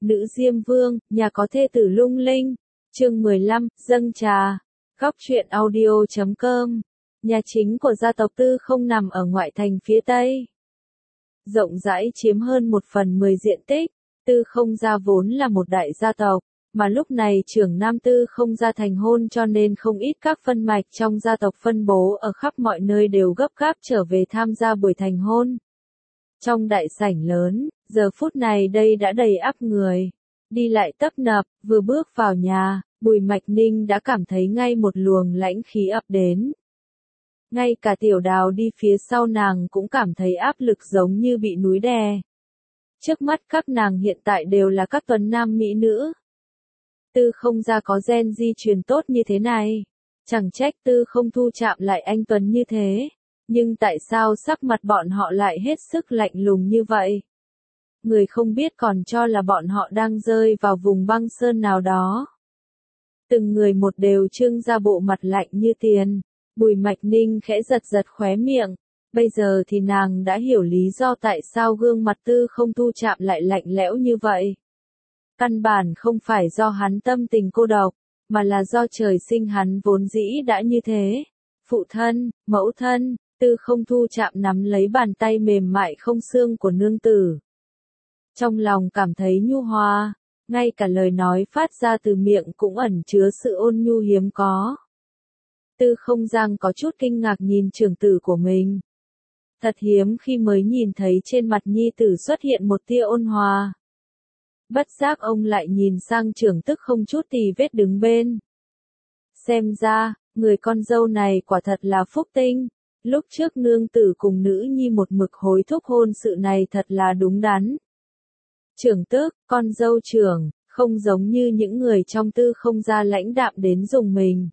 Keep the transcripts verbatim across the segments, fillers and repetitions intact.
Nữ Diêm Vương, nhà có thê tử lung linh. Chương mười lăm, dâng trà. Góc truyện audio chấm com. Nhà chính của gia tộc Tư Không nằm ở ngoại thành phía Tây. Rộng rãi chiếm hơn một phần mười diện tích. Tư Không gia vốn là một đại gia tộc, mà lúc này trưởng nam Tư Không gia thành hôn cho nên không ít các phân mạch trong gia tộc phân bố ở khắp mọi nơi đều gấp gáp trở về tham gia buổi thành hôn. Trong đại sảnh lớn, giờ phút này đây đã đầy ắp người, đi lại tấp nập, vừa bước vào nhà, Bùi Mạch Ninh đã cảm thấy ngay một luồng lãnh khí ập đến. Ngay cả Tiểu Đào đi phía sau nàng cũng cảm thấy áp lực giống như bị núi đè. Trước mắt các nàng hiện tại đều là các tuấn nam mỹ nữ. Tư Không gia có gen di truyền tốt như thế này, chẳng trách Tư Không thu chạm lại anh tuấn như thế. Nhưng tại sao sắc mặt bọn họ lại hết sức lạnh lùng như vậy? Người không biết còn cho là bọn họ đang rơi vào vùng băng sơn nào đó. Từng người một đều trưng ra bộ mặt lạnh như tiền. Bùi Mạch Ninh khẽ giật giật khóe miệng. Bây giờ thì nàng đã hiểu lý do tại sao gương mặt Tư Không thu chạm lại lạnh lẽo như vậy. Căn bản không phải do hắn tâm tình cô độc, mà là do trời sinh hắn vốn dĩ đã như thế. Phụ thân, mẫu thân. Tư Không thu chạm nắm lấy bàn tay mềm mại không xương của nương tử. Trong lòng cảm thấy nhu hòa, ngay cả lời nói phát ra từ miệng cũng ẩn chứa sự ôn nhu hiếm có. Tư Không Giang có chút kinh ngạc nhìn trưởng tử của mình. Thật hiếm khi mới nhìn thấy trên mặt nhi tử xuất hiện một tia ôn hòa. Bất giác ông lại nhìn sang trưởng tức không chút tì vết đứng bên. Xem ra, người con dâu này quả thật là phúc tinh. Lúc trước nương tử cùng nữ nhi một mực hối thúc hôn sự này thật là đúng đắn. Trưởng tước, con dâu trưởng, không giống như những người trong Tư Không gia lãnh đạm đến dùng mình.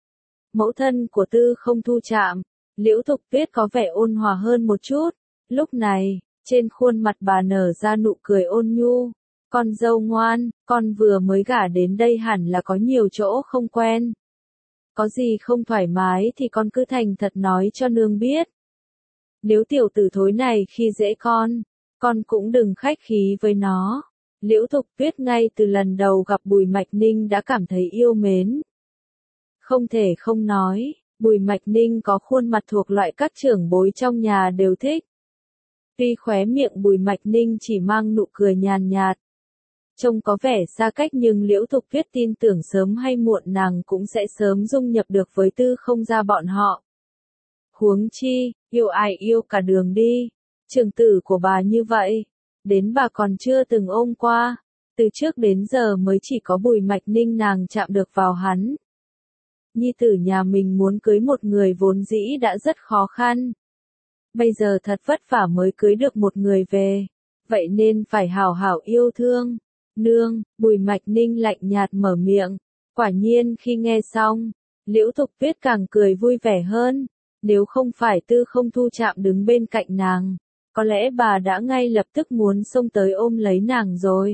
Mẫu thân của Tư Không thu chạm, Liễu Thục Tuyết có vẻ ôn hòa hơn một chút. Lúc này, trên khuôn mặt bà nở ra nụ cười ôn nhu. Con dâu ngoan, con vừa mới gả đến đây hẳn là có nhiều chỗ không quen. Có gì không thoải mái thì con cứ thành thật nói cho nương biết. Nếu tiểu tử thối này khi dễ con, con cũng đừng khách khí với nó. Liễu Thục Tuyết ngay từ lần đầu gặp Bùi Mạch Ninh đã cảm thấy yêu mến. Không thể không nói, Bùi Mạch Ninh có khuôn mặt thuộc loại các trưởng bối trong nhà đều thích. Tuy khóe miệng Bùi Mạch Ninh chỉ mang nụ cười nhàn nhạt. Trông có vẻ xa cách nhưng Liễu Thục Tuyết tin tưởng sớm hay muộn nàng cũng sẽ sớm dung nhập được với Tư Không gia bọn họ. Huống chi, yêu ai yêu cả đường đi. Trưởng tử của bà như vậy, đến bà còn chưa từng ôm qua. Từ trước đến giờ mới chỉ có Bùi Mạch Ninh nàng chạm được vào hắn. Nhi tử nhà mình muốn cưới một người vốn dĩ đã rất khó khăn. Bây giờ thật vất vả mới cưới được một người về. Vậy nên phải hảo hảo yêu thương. Nương, Bùi Mạch Ninh lạnh nhạt mở miệng. Quả nhiên khi nghe xong, Liễu Thục Tuyết càng cười vui vẻ hơn. Nếu không phải Tư Không thu chạm đứng bên cạnh nàng, có lẽ bà đã ngay lập tức muốn xông tới ôm lấy nàng rồi.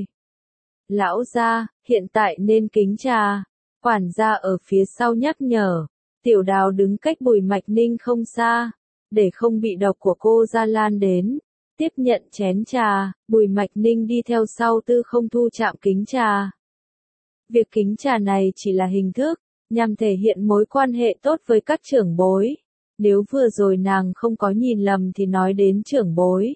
Lão gia, hiện tại nên kính trà. Quản gia ở phía sau nhắc nhở. Tiểu Đào đứng cách Bùi Mạch Ninh không xa, để không bị độc của cô gia lan đến. Tiếp nhận chén trà, Bùi Mạch Ninh đi theo sau Tư Không thu chạm kính trà. Việc kính trà này chỉ là hình thức, nhằm thể hiện mối quan hệ tốt với các trưởng bối. Nếu vừa rồi nàng không có nhìn lầm thì nói đến trưởng bối.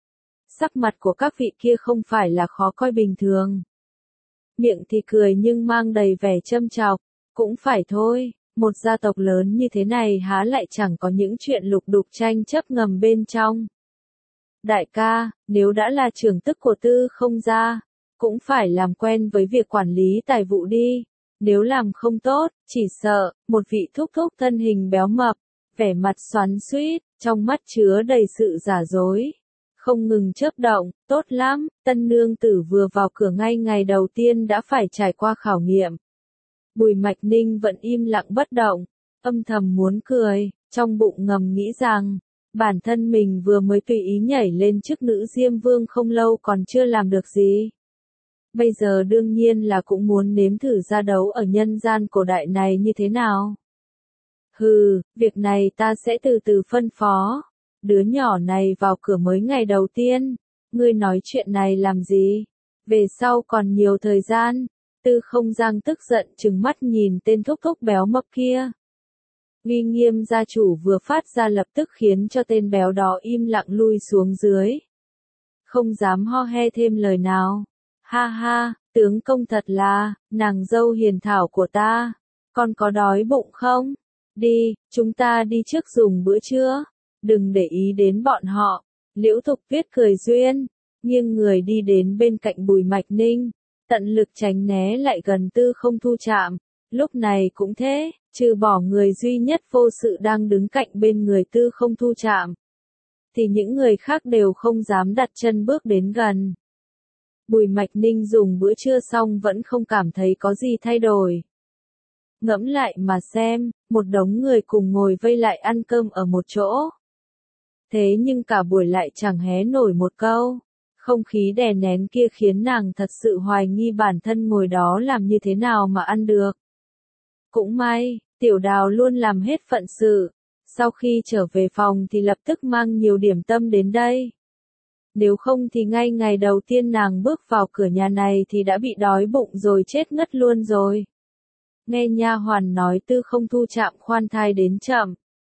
Sắc mặt của các vị kia không phải là khó coi bình thường. Miệng thì cười nhưng mang đầy vẻ châm chọc, cũng phải thôi, một gia tộc lớn như thế này há lại chẳng có những chuyện lục đục tranh chấp ngầm bên trong. Đại ca, nếu đã là trưởng tức của Tư Không gia, cũng phải làm quen với việc quản lý tài vụ đi. Nếu làm không tốt, chỉ sợ, một vị thúc thúc thân hình béo mập, vẻ mặt xoắn xuýt, trong mắt chứa đầy sự giả dối. Không ngừng chớp động, tốt lắm, tân nương tử vừa vào cửa ngay ngày đầu tiên đã phải trải qua khảo nghiệm. Bùi Mạch Ninh vẫn im lặng bất động, âm thầm muốn cười, trong bụng ngầm nghĩ rằng, bản thân mình vừa mới tùy ý nhảy lên chức nữ Diêm Vương không lâu còn chưa làm được gì. Bây giờ đương nhiên là cũng muốn nếm thử ra đấu ở nhân gian cổ đại này như thế nào. Hừ, việc này ta sẽ từ từ phân phó. Đứa nhỏ này vào cửa mới ngày đầu tiên, ngươi nói chuyện này làm gì? Về sau còn nhiều thời gian, Tư Không Giang tức giận trừng mắt nhìn tên thúc thúc béo mập kia. Uy nghiêm gia chủ vừa phát ra lập tức khiến cho tên béo đó im lặng lui xuống dưới. Không dám ho he thêm lời nào. Ha ha, tướng công thật là, nàng dâu hiền thảo của ta. Con có đói bụng không? Đi, chúng ta đi trước dùng bữa trưa. Đừng để ý đến bọn họ. Liễu Thục Tuyết cười duyên, nghiêng người đi đến bên cạnh Bùi Mạch Ninh, tận lực tránh né lại gần Tư Không Thu Trạm. Lúc này cũng thế, trừ bỏ người duy nhất vô sự đang đứng cạnh bên người Tư Không Thu Trạm, thì những người khác đều không dám đặt chân bước đến gần. Bùi Mạch Ninh dùng bữa trưa xong vẫn không cảm thấy có gì thay đổi. Ngẫm lại mà xem, một đống người cùng ngồi vây lại ăn cơm ở một chỗ. Thế nhưng cả buổi lại chẳng hé nổi một câu. Không khí đè nén kia khiến nàng thật sự hoài nghi bản thân ngồi đó làm như thế nào mà ăn được. Cũng may, Tiểu Đào luôn làm hết phận sự. Sau khi trở về phòng thì lập tức mang nhiều điểm tâm đến đây. Nếu không thì ngay ngày đầu tiên nàng bước vào cửa nhà này thì đã bị đói bụng rồi chết ngất luôn rồi. Nghe nha hoàn nói Tư Không Thu Trạm khoan thai đến chậm.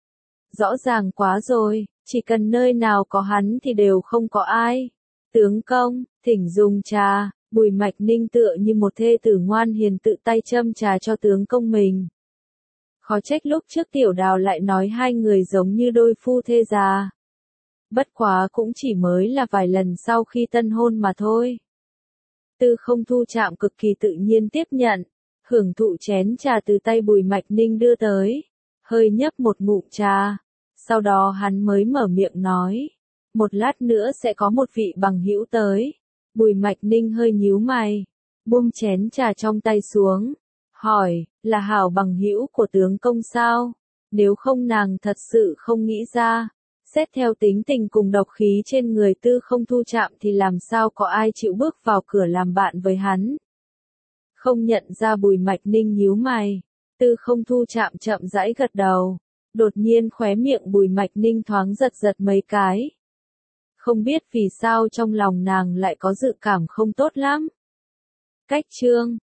Rõ ràng quá rồi, chỉ cần nơi nào có hắn thì đều không có ai. Tướng công, thỉnh dùng trà. Bùi Mạch Ninh tựa như một thê tử ngoan hiền tự tay châm trà cho tướng công mình. Khó trách lúc trước Tiểu Đào lại nói hai người giống như đôi phu thê già. Bất quá cũng chỉ mới là vài lần sau khi tân hôn mà thôi. Tư Không Thu Trạm cực kỳ tự nhiên tiếp nhận, hưởng thụ chén trà từ tay Bùi Mạch Ninh đưa tới, hơi nhấp một ngụm trà, sau đó hắn mới mở miệng nói, một lát nữa sẽ có một vị bằng hữu tới. Bùi Mạch Ninh hơi nhíu mày, buông chén trà trong tay xuống, hỏi, là hảo bằng hữu của tướng công sao? Nếu không nàng thật sự không nghĩ ra, xét theo tính tình cùng độc khí trên người Tư Không Thu Trạm thì làm sao có ai chịu bước vào cửa làm bạn với hắn. Không nhận ra Bùi Mạch Ninh nhíu mày, Tư Không Thu Trạm chậm rãi gật đầu, đột nhiên khóe miệng Bùi Mạch Ninh thoáng giật giật mấy cái. Không biết vì sao trong lòng nàng lại có dự cảm không tốt lắm. Cách chương